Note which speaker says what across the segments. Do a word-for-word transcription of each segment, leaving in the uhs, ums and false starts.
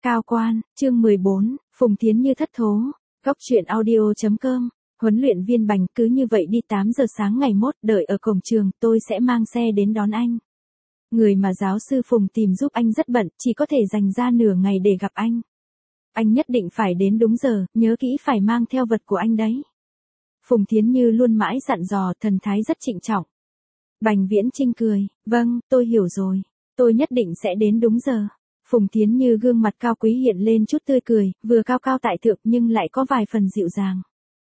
Speaker 1: Cao quan, chương mười bốn, Phùng Thiến Như thất thố, góc truyện audio.com, huấn luyện viên Bành cứ như vậy đi tám giờ sáng ngày mốt đợi ở cổng trường, tôi sẽ mang xe đến đón anh. Người mà giáo sư Phùng tìm giúp anh rất bận, chỉ có thể dành ra nửa ngày để gặp anh. Anh nhất định phải đến đúng giờ, nhớ kỹ phải mang theo vật của anh đấy. Phùng Thiến Như luôn mãi dặn dò, thần thái rất trịnh trọng. Bành Viễn Chinh cười, vâng, tôi hiểu rồi, tôi nhất định sẽ đến đúng giờ. Phùng Thiến Như gương mặt cao quý hiện lên chút tươi cười, vừa cao cao tại thượng nhưng lại có vài phần dịu dàng.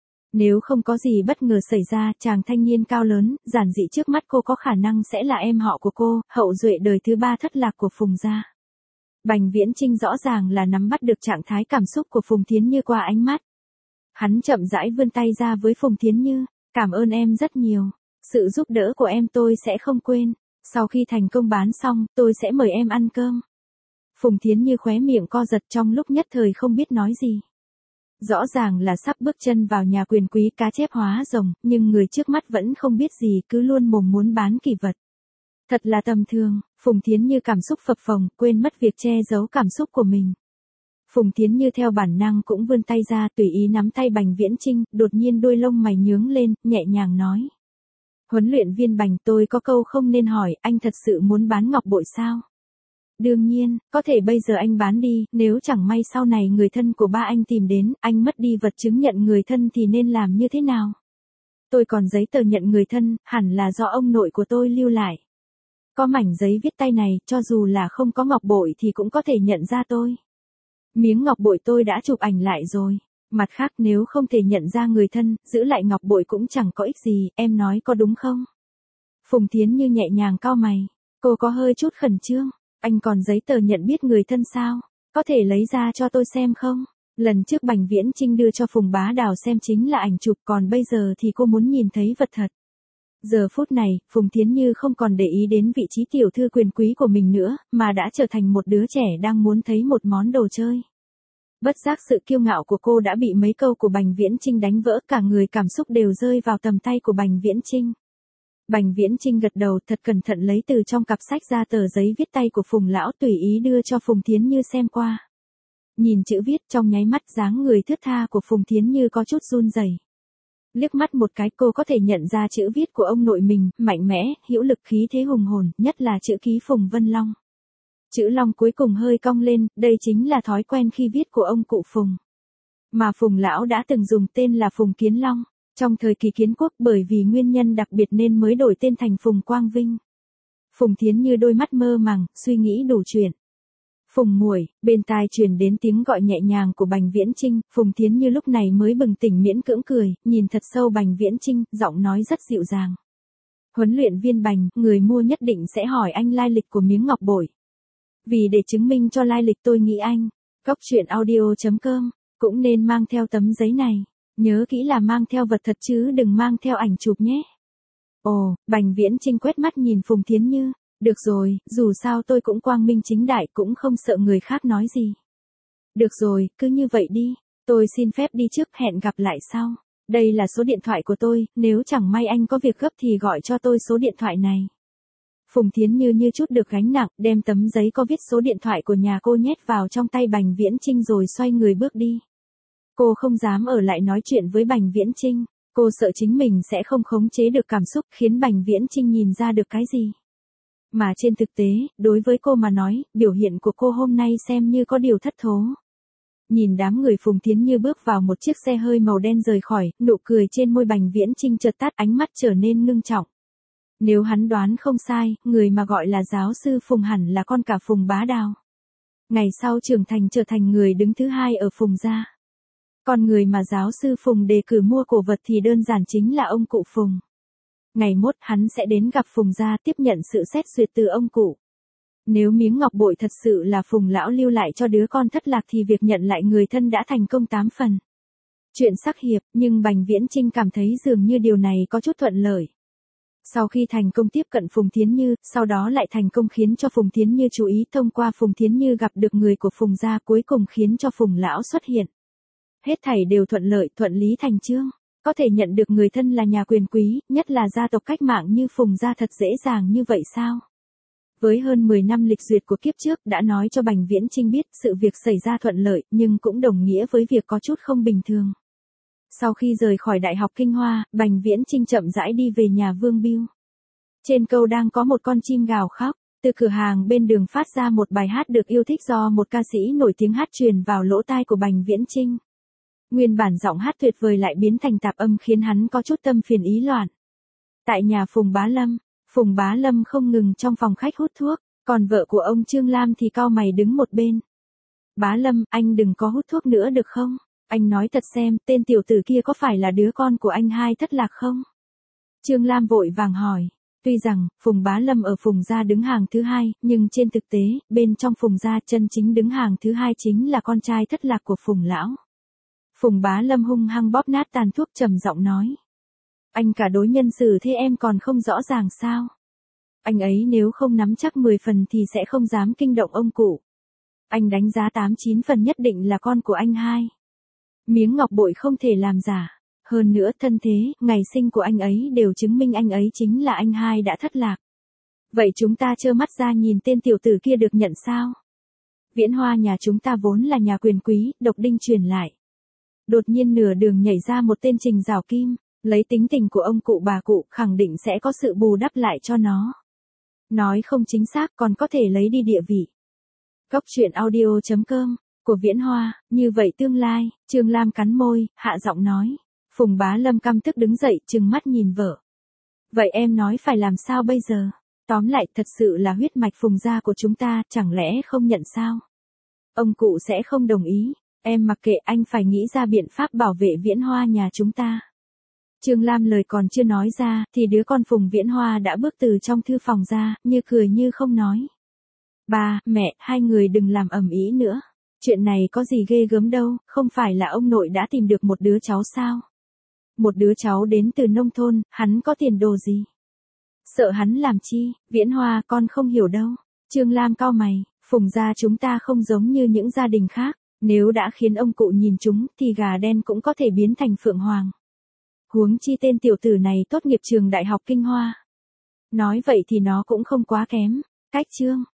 Speaker 1: Nếu không có gì bất ngờ xảy ra, chàng thanh niên cao lớn, giản dị trước mắt cô có khả năng sẽ là em họ của cô, hậu duệ đời thứ ba thất lạc của Phùng gia. Bành Viễn Chinh rõ ràng là nắm bắt được trạng thái cảm xúc của Phùng Thiến Như qua ánh mắt. Hắn chậm rãi vươn tay ra với Phùng Thiến Như, cảm ơn em rất nhiều. Sự giúp đỡ của em tôi sẽ không quên. Sau khi thành công bán xong, tôi sẽ mời em ăn cơm. Phùng Thiến Như khóe miệng co giật trong lúc nhất thời không biết nói gì. Rõ ràng là sắp bước chân vào nhà quyền quý cá chép hóa rồng, nhưng người trước mắt vẫn không biết gì, cứ luôn mồm muốn bán kỳ vật. Thật là tầm thường, Phùng Thiến Như cảm xúc phập phồng, quên mất việc che giấu cảm xúc của mình. Phùng Thiến Như theo bản năng cũng vươn tay ra, tùy ý nắm tay Bành Viễn Chinh, đột nhiên đuôi lông mày nhướng lên, nhẹ nhàng nói. Huấn luyện viên Bành, tôi có câu không nên hỏi, anh thật sự muốn bán ngọc bội sao? Đương nhiên, có thể bây giờ anh bán đi, nếu chẳng may sau này người thân của ba anh tìm đến, anh mất đi vật chứng nhận người thân thì nên làm như thế nào? Tôi còn giấy tờ nhận người thân, hẳn là do ông nội của tôi lưu lại. Có mảnh giấy viết tay này, cho dù là không có ngọc bội thì cũng có thể nhận ra tôi. Miếng ngọc bội tôi đã chụp ảnh lại rồi. Mặt khác nếu không thể nhận ra người thân, giữ lại ngọc bội cũng chẳng có ích gì, em nói có đúng không? Phùng Thiến Như nhẹ nhàng cau mày. Cô có hơi chút khẩn trương. Anh còn giấy tờ nhận biết người thân sao? Có thể lấy ra cho tôi xem không? Lần trước Bành Viễn Chinh đưa cho Phùng Bá Đào xem chính là ảnh chụp, còn bây giờ thì cô muốn nhìn thấy vật thật. Giờ phút này, Phùng Thiến Như không còn để ý đến vị trí tiểu thư quyền quý của mình nữa, mà đã trở thành một đứa trẻ đang muốn thấy một món đồ chơi. Bất giác sự kiêu ngạo của cô đã bị mấy câu của Bành Viễn Chinh đánh vỡ, cả người cảm xúc đều rơi vào tầm tay của Bành Viễn Chinh. Bành Viễn Chinh gật đầu thật cẩn thận lấy từ trong cặp sách ra tờ giấy viết tay của Phùng lão, tùy ý đưa cho Phùng Thiến Như xem qua. Nhìn chữ viết trong nháy mắt, dáng người thướt tha của Phùng Thiến Như có chút run rẩy. Liếc mắt một cái cô có thể nhận ra chữ viết của ông nội mình, mạnh mẽ, hữu lực, khí thế hùng hồn, nhất là chữ ký Phùng Vân Long. Chữ Long cuối cùng hơi cong lên, đây chính là thói quen khi viết của ông cụ Phùng. Mà Phùng lão đã từng dùng tên là Phùng Kiến Long. Trong thời kỳ kiến quốc, bởi vì nguyên nhân đặc biệt nên mới đổi tên thành Phùng Quang Vinh. Phùng Thiến Như đôi mắt mơ màng, suy nghĩ đủ chuyện. Phùng muội, bên tai truyền đến tiếng gọi nhẹ nhàng của Bành Viễn Chinh, Phùng Thiến Như lúc này mới bừng tỉnh miễn cưỡng cười, nhìn thật sâu Bành Viễn Chinh, giọng nói rất dịu dàng. Huấn luyện viên Bành, người mua nhất định sẽ hỏi anh lai lịch của miếng ngọc bội. Vì để chứng minh cho lai lịch tôi nghĩ anh, góc truyện audio.com, cũng nên mang theo tấm giấy này. Nhớ kỹ là mang theo vật thật chứ đừng mang theo ảnh chụp nhé. Ồ, Bành Viễn Chinh quét mắt nhìn Phùng Thiến Như. Được rồi, dù sao tôi cũng quang minh chính đại, cũng không sợ người khác nói gì. Được rồi, cứ như vậy đi. Tôi xin phép đi trước, hẹn gặp lại sau. Đây là số điện thoại của tôi, nếu chẳng may anh có việc gấp thì gọi cho tôi số điện thoại này. Phùng Thiến Như như chút được gánh nặng, đem tấm giấy có viết số điện thoại của nhà cô nhét vào trong tay Bành Viễn Chinh rồi xoay người bước đi. Cô không dám ở lại nói chuyện với Bành Viễn Chinh, cô sợ chính mình sẽ không khống chế được cảm xúc khiến Bành Viễn Chinh nhìn ra được cái gì. Mà trên thực tế, đối với cô mà nói, biểu hiện của cô hôm nay xem như có điều thất thố. Nhìn đám người Phùng Thiến Như bước vào một chiếc xe hơi màu đen rời khỏi, nụ cười trên môi Bành Viễn Chinh chợt tắt, ánh mắt trở nên ngưng trọng. Nếu hắn đoán không sai, người mà gọi là giáo sư Phùng hẳn là con cả Phùng Bá Đào. Ngày sau trưởng thành trở thành người đứng thứ hai ở Phùng gia. Còn người mà giáo sư Phùng đề cử mua cổ vật thì đơn giản chính là ông cụ Phùng. Ngày mốt hắn sẽ đến gặp Phùng gia tiếp nhận sự xét duyệt từ ông cụ. Nếu miếng ngọc bội thật sự là Phùng lão lưu lại cho đứa con thất lạc thì việc nhận lại người thân đã thành công tám phần. Chuyện sắc hiệp, nhưng Bành Viễn Chinh cảm thấy dường như điều này có chút thuận lợi. Sau khi thành công tiếp cận Phùng Thiến Như, sau đó lại thành công khiến cho Phùng Thiến Như chú ý, thông qua Phùng Thiến Như gặp được người của Phùng gia, cuối cùng khiến cho Phùng lão xuất hiện. Hết thảy đều thuận lợi, thuận lý thành chương. Có thể nhận được người thân là nhà quyền quý, nhất là gia tộc cách mạng như Phùng gia thật dễ dàng như vậy sao? Với hơn mười năm lịch duyệt của kiếp trước đã nói cho Bành Viễn Chinh biết sự việc xảy ra thuận lợi nhưng cũng đồng nghĩa với việc có chút không bình thường. Sau khi rời khỏi Đại học Kinh Hoa, Bành Viễn Chinh chậm rãi đi về nhà Vương Bưu. Trên cầu đang có một con chim gào khóc, từ cửa hàng bên đường phát ra một bài hát được yêu thích do một ca sĩ nổi tiếng hát truyền vào lỗ tai của Bành Viễn Chinh. Nguyên bản giọng hát tuyệt vời lại biến thành tạp âm khiến hắn có chút tâm phiền ý loạn. Tại nhà Phùng Bá Lâm, Phùng Bá Lâm không ngừng trong phòng khách hút thuốc, còn vợ của ông Trương Lam thì cau mày đứng một bên. Bá Lâm, anh đừng có hút thuốc nữa được không? Anh nói thật xem, tên tiểu tử kia có phải là đứa con của anh hai thất lạc không? Trương Lam vội vàng hỏi. Tuy rằng, Phùng Bá Lâm ở Phùng gia đứng hàng thứ hai, nhưng trên thực tế, bên trong Phùng gia chân chính đứng hàng thứ hai chính là con trai thất lạc của Phùng lão. Phùng Bá Lâm hung hăng bóp nát tàn thuốc trầm giọng nói. Anh cả đối nhân xử thế em còn không rõ ràng sao? Anh ấy nếu không nắm chắc mười phần thì sẽ không dám kinh động ông cụ. Anh đánh giá tám chín phần nhất định là con của anh hai. Miếng ngọc bội không thể làm giả. Hơn nữa thân thế, ngày sinh của anh ấy đều chứng minh anh ấy chính là anh hai đã thất lạc. Vậy chúng ta trơ mắt ra nhìn tên tiểu tử kia được nhận sao? Viễn Hoa nhà chúng ta vốn là nhà quyền quý, độc đinh truyền lại. Đột nhiên nửa đường nhảy ra một tên Trình Giảo Kim, lấy tính tình của ông cụ bà cụ khẳng định sẽ có sự bù đắp lại cho nó. Nói không chính xác còn có thể lấy đi địa vị. Góc truyện audio chấm com của Viễn Hoa, như vậy tương lai, Trương Lam cắn môi, hạ giọng nói. Phùng Bá Lâm căm tức đứng dậy, trừng mắt nhìn vợ. Vậy em nói phải làm sao bây giờ? Tóm lại thật sự là huyết mạch Phùng gia của chúng ta, chẳng lẽ không nhận sao? Ông cụ sẽ không đồng ý, em mặc kệ anh phải nghĩ ra biện pháp bảo vệ Viễn Hoa nhà chúng ta. Trương Lam lời còn chưa nói ra, thì đứa con Phùng Viễn Hoa đã bước từ trong thư phòng ra, như cười như không nói. Ba, mẹ, hai người đừng làm ầm ĩ nữa. Chuyện này có gì ghê gớm đâu, không phải là ông nội đã tìm được một đứa cháu sao? Một đứa cháu đến từ nông thôn, hắn có tiền đồ gì? Sợ hắn làm chi, Viễn Hoa con không hiểu đâu. Trương Lam cau mày, Phùng gia chúng ta không giống như những gia đình khác, nếu đã khiến ông cụ nhìn chúng thì gà đen cũng có thể biến thành phượng hoàng. Huống chi tên tiểu tử này tốt nghiệp trường Đại học Kinh Hoa. Nói vậy thì nó cũng không quá kém. Cách chương